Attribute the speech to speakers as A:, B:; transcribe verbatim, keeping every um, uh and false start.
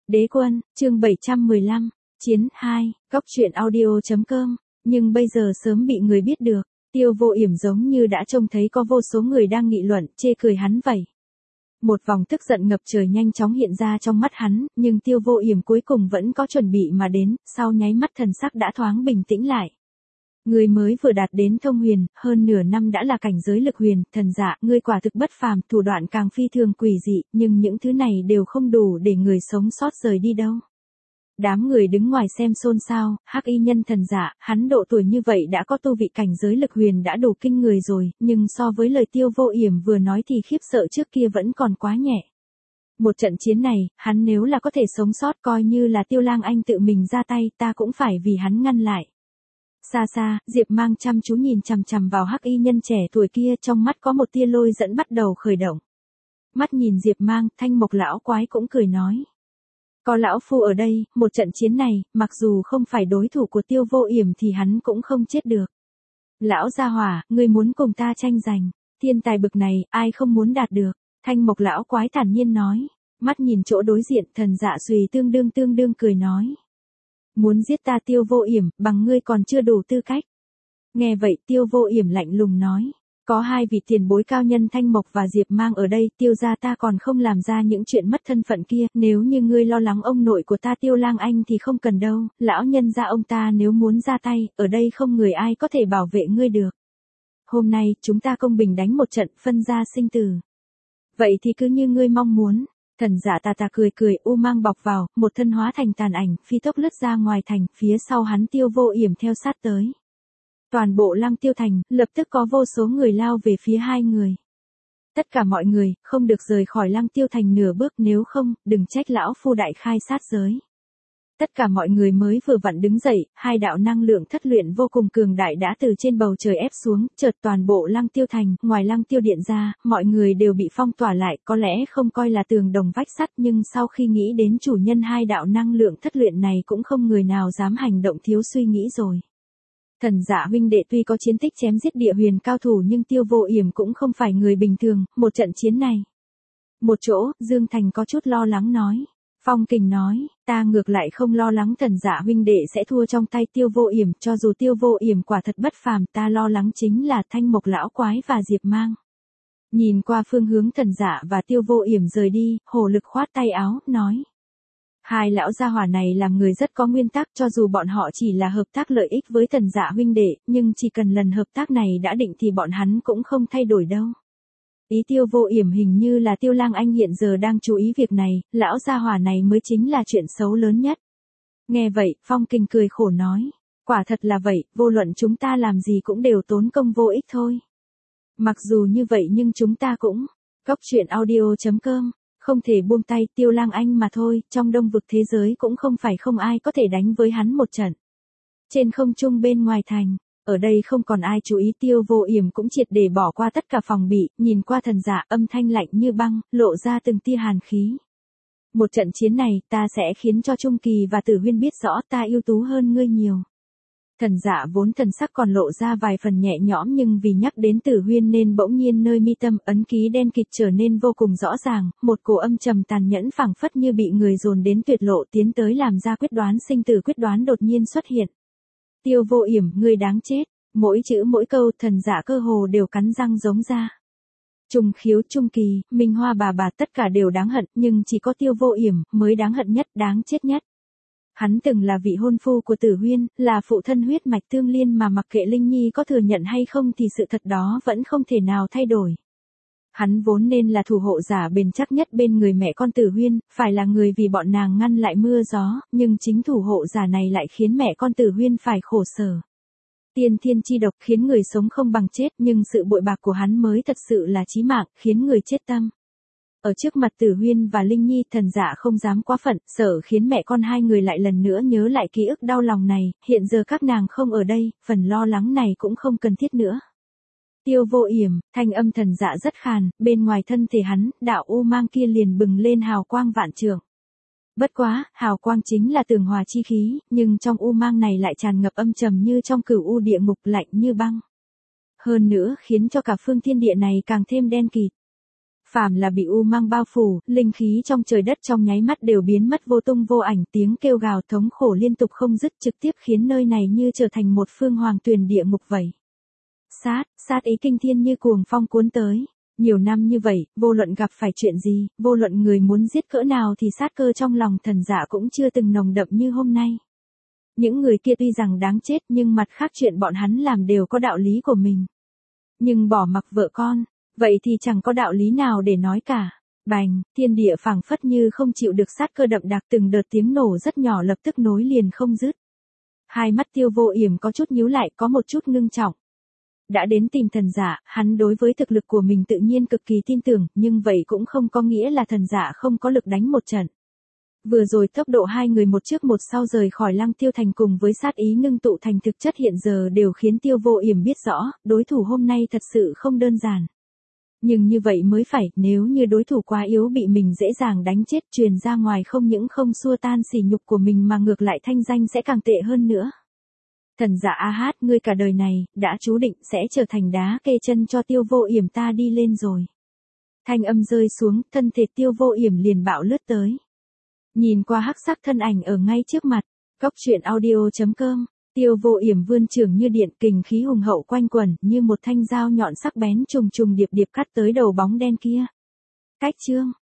A: Đế quân, chương bảy trăm mười lăm, chiến hai, góc truyện audio.com, nhưng bây giờ sớm bị người biết được, Tiêu Vô Yểm giống như đã trông thấy có vô số người đang nghị luận, chê cười hắn vậy. Một vòng tức giận ngập trời nhanh chóng hiện ra trong mắt hắn, nhưng Tiêu Vô Yểm cuối cùng vẫn có chuẩn bị mà đến, sau nháy mắt thần sắc đã thoáng bình tĩnh lại. Ngươi mới vừa đạt đến thông huyền, hơn nửa năm đã là cảnh giới lực huyền, thần dạ, ngươi quả thực bất phàm, thủ đoạn càng phi thường quỷ dị, nhưng những thứ này đều không đủ để người sống sót rời đi đâu. Đám người đứng ngoài xem xôn xao, hắc y nhân thần dạ, hắn độ tuổi như vậy đã có tu vị cảnh giới lực huyền đã đủ kinh người rồi, nhưng so với lời Tiêu Vô Yểm vừa nói thì khiếp sợ trước kia vẫn còn quá nhẹ. Một trận chiến này, hắn nếu là có thể sống sót coi như là Tiêu Lang Anh tự mình ra tay, ta cũng phải vì hắn ngăn lại. Xa xa, Diệp Mang chăm chú nhìn chằm chằm vào hắc y nhân trẻ tuổi kia, trong mắt có một tia lôi dẫn bắt đầu khởi động. Mắt nhìn Diệp Mang, Thanh Mộc lão quái cũng cười nói. Có lão phu ở đây, một trận chiến này, mặc dù không phải đối thủ của Tiêu Vô Yểm thì hắn cũng không chết được. Lão gia hỏa, ngươi muốn cùng ta tranh giành, thiên tài bực này, ai không muốn đạt được, Thanh Mộc lão quái thản nhiên nói. Mắt nhìn chỗ đối diện, thần dạ Xùy tương đương tương đương cười nói. Muốn giết ta Tiêu Vô Yểm, bằng ngươi còn chưa đủ tư cách. Nghe vậy Tiêu Vô Yểm lạnh lùng nói. Có hai vị tiền bối cao nhân Thanh Mộc và Diệp Mang ở đây, Tiêu gia ta còn không làm ra những chuyện mất thân phận kia, nếu như ngươi lo lắng ông nội của ta Tiêu Lang Anh thì không cần đâu, lão nhân gia ông ta nếu muốn ra tay, ở đây không người ai có thể bảo vệ ngươi được. Hôm nay, chúng ta công bình đánh một trận, phân ra sinh tử. Vậy thì cứ như ngươi mong muốn. Thần giả tà tà cười cười, u mang bọc vào, một thân hóa thành tàn ảnh, phi tốc lướt ra ngoài thành, phía sau hắn Tiêu Vô Yểm theo sát tới. Toàn bộ Lăng Tiêu thành, lập tức có vô số người lao về phía hai người. Tất cả mọi người, không được rời khỏi Lăng Tiêu thành nửa bước, nếu không, đừng trách lão phu đại khai sát giới. Tất cả mọi người mới vừa vặn đứng dậy, hai đạo năng lượng thất luyện vô cùng cường đại đã từ trên bầu trời ép xuống, chợt toàn bộ Lăng Tiêu thành, ngoài Lăng Tiêu điện ra, mọi người đều bị phong tỏa lại, có lẽ không coi là tường đồng vách sắt, nhưng sau khi nghĩ đến chủ nhân hai đạo năng lượng thất luyện này cũng không người nào dám hành động thiếu suy nghĩ rồi. Thần Dạ huynh đệ tuy có chiến tích chém giết địa huyền cao thủ nhưng Tiêu Vô Yểm cũng không phải người bình thường, một trận chiến này. Một chỗ, Dương Thành có chút lo lắng nói. Phong Kình nói, ta ngược lại không lo lắng thần Dạ huynh đệ sẽ thua trong tay Tiêu Vô Yểm, cho dù Tiêu Vô Yểm quả thật bất phàm, ta lo lắng chính là Thanh Mộc lão quái và Diệp Mang. Nhìn qua phương hướng thần Dạ và Tiêu Vô Yểm rời đi, Hồ Lực khoát tay áo, nói. Hai lão gia hỏa này làm người rất có nguyên tắc, cho dù bọn họ chỉ là hợp tác lợi ích với thần Dạ huynh đệ, nhưng chỉ cần lần hợp tác này đã định thì bọn hắn cũng không thay đổi đâu. Ý Tiêu Vô Yểm hình như là Tiêu Lang Anh hiện giờ đang chú ý việc này, lão gia hỏa này mới chính là chuyện xấu lớn nhất. Nghe vậy, Phong Kình cười khổ nói, quả thật là vậy, vô luận chúng ta làm gì cũng đều tốn công vô ích thôi. Mặc dù như vậy nhưng chúng ta cũng, góc truyện audio.com, không thể buông tay Tiêu Lang Anh mà thôi, trong đông vực thế giới cũng không phải không ai có thể đánh với hắn một trận. Trên không trung bên ngoài thành. Ở đây không còn ai chú ý Tiêu Vô Yểm cũng triệt để bỏ qua tất cả phòng bị, nhìn qua thần giả âm thanh lạnh như băng, lộ ra từng tia hàn khí. Một trận chiến này, ta sẽ khiến cho Trung Kỳ và Tử Huyên biết rõ ta ưu tú hơn ngươi nhiều. Thần giả vốn thần sắc còn lộ ra vài phần nhẹ nhõm nhưng vì nhắc đến Tử Huyên nên bỗng nhiên nơi mi tâm ấn ký đen kịt trở nên vô cùng rõ ràng, một cổ âm trầm tàn nhẫn phảng phất như bị người dồn đến tuyệt lộ tiến tới làm ra quyết đoán sinh tử quyết đoán đột nhiên xuất hiện. Tiêu Vô Yểm, ngươi đáng chết, mỗi chữ mỗi câu thần giả cơ hồ đều cắn răng giống ra. Trung Khiếu, Trung Kỳ, Minh Hoa bà bà tất cả đều đáng hận, nhưng chỉ có Tiêu Vô Yểm mới đáng hận nhất, đáng chết nhất. Hắn từng là vị hôn phu của Tử Huyên, là phụ thân huyết mạch tương liên mà mặc kệ Linh Nhi có thừa nhận hay không thì sự thật đó vẫn không thể nào thay đổi. Hắn vốn nên là thủ hộ giả bền chắc nhất bên người mẹ con Tử Huyên, phải là người vì bọn nàng ngăn lại mưa gió, nhưng chính thủ hộ giả này lại khiến mẹ con Tử Huyên phải khổ sở. Tiên thiên chi độc khiến người sống không bằng chết, nhưng sự bội bạc của hắn mới thật sự là chí mạng, khiến người chết tâm. Ở trước mặt Tử Huyên và Linh Nhi, thần giả không dám quá phận, sợ khiến mẹ con hai người lại lần nữa nhớ lại ký ức đau lòng này, hiện giờ các nàng không ở đây, phần lo lắng này cũng không cần thiết nữa. Tiêu Vô Yểm, thanh âm thần dạ rất khàn, bên ngoài thân thể hắn, đạo u mang kia liền bừng lên hào quang vạn trượng. Bất quá, hào quang chính là tường hòa chi khí, nhưng trong u mang này lại tràn ngập âm trầm như trong cửu u địa ngục, lạnh như băng. Hơn nữa khiến cho cả phương thiên địa này càng thêm đen kịt. Phàm là bị u mang bao phủ, linh khí trong trời đất trong nháy mắt đều biến mất vô tung vô ảnh, tiếng kêu gào thống khổ liên tục không dứt, trực tiếp khiến nơi này như trở thành một phương hoàng tuyền địa ngục vậy. Sát, sát ý kinh thiên như cuồng phong cuốn tới. Nhiều năm như vậy, vô luận gặp phải chuyện gì, vô luận người muốn giết cỡ nào thì sát cơ trong lòng Thần Dạ cũng chưa từng nồng đậm như hôm nay. Những người kia tuy rằng đáng chết nhưng mặt khác chuyện bọn hắn làm đều có đạo lý của mình. Nhưng bỏ mặc vợ con, vậy thì chẳng có đạo lý nào để nói cả. Bành, thiên địa phảng phất như không chịu được sát cơ đậm đặc, từng đợt tiếng nổ rất nhỏ lập tức nối liền không dứt. Hai mắt Tiêu Vô Yểm có chút nhíu lại, có một chút ngưng trọng. Đã đến tìm Thần Dạ, hắn đối với thực lực của mình tự nhiên cực kỳ tin tưởng, nhưng vậy cũng không có nghĩa là Thần Dạ không có lực đánh một trận. Vừa rồi tốc độ hai người một trước một sau rời khỏi Lăng Tiêu Thành cùng với sát ý ngưng tụ thành thực chất hiện giờ đều khiến Tiêu Vô Yểm biết rõ, đối thủ hôm nay thật sự không đơn giản. Nhưng như vậy mới phải, nếu như đối thủ quá yếu bị mình dễ dàng đánh chết truyền ra ngoài không những không xua tan sỉ nhục của mình mà ngược lại thanh danh sẽ càng tệ hơn nữa. Thần Dạ a hát, ngươi cả đời này, đã chú định sẽ trở thành đá kê chân cho Tiêu Vô Yểm ta đi lên rồi. Thanh âm rơi xuống, thân thể Tiêu Vô Yểm liền bạo lướt tới. Nhìn qua hắc sắc thân ảnh ở ngay trước mặt, Cốc Truyện Audio chấm com, Tiêu Vô Yểm vươn chưởng như điện, kình khí hùng hậu quanh quẩn, như một thanh dao nhọn sắc bén trùng trùng điệp điệp cắt tới đầu bóng đen kia. Cách chương